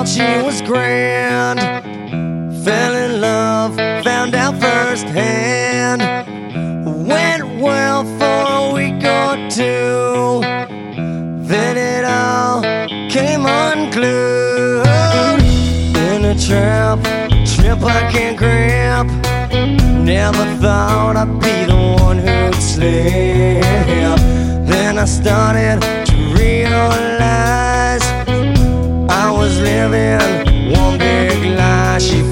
thought she was grand. Fell in love, found out firsthand. Went well for a week or two, then it all came unglued. In a trap I can't grab. Never thought I'd be the one who'd slip. Then I started to realize I was living one big lie. She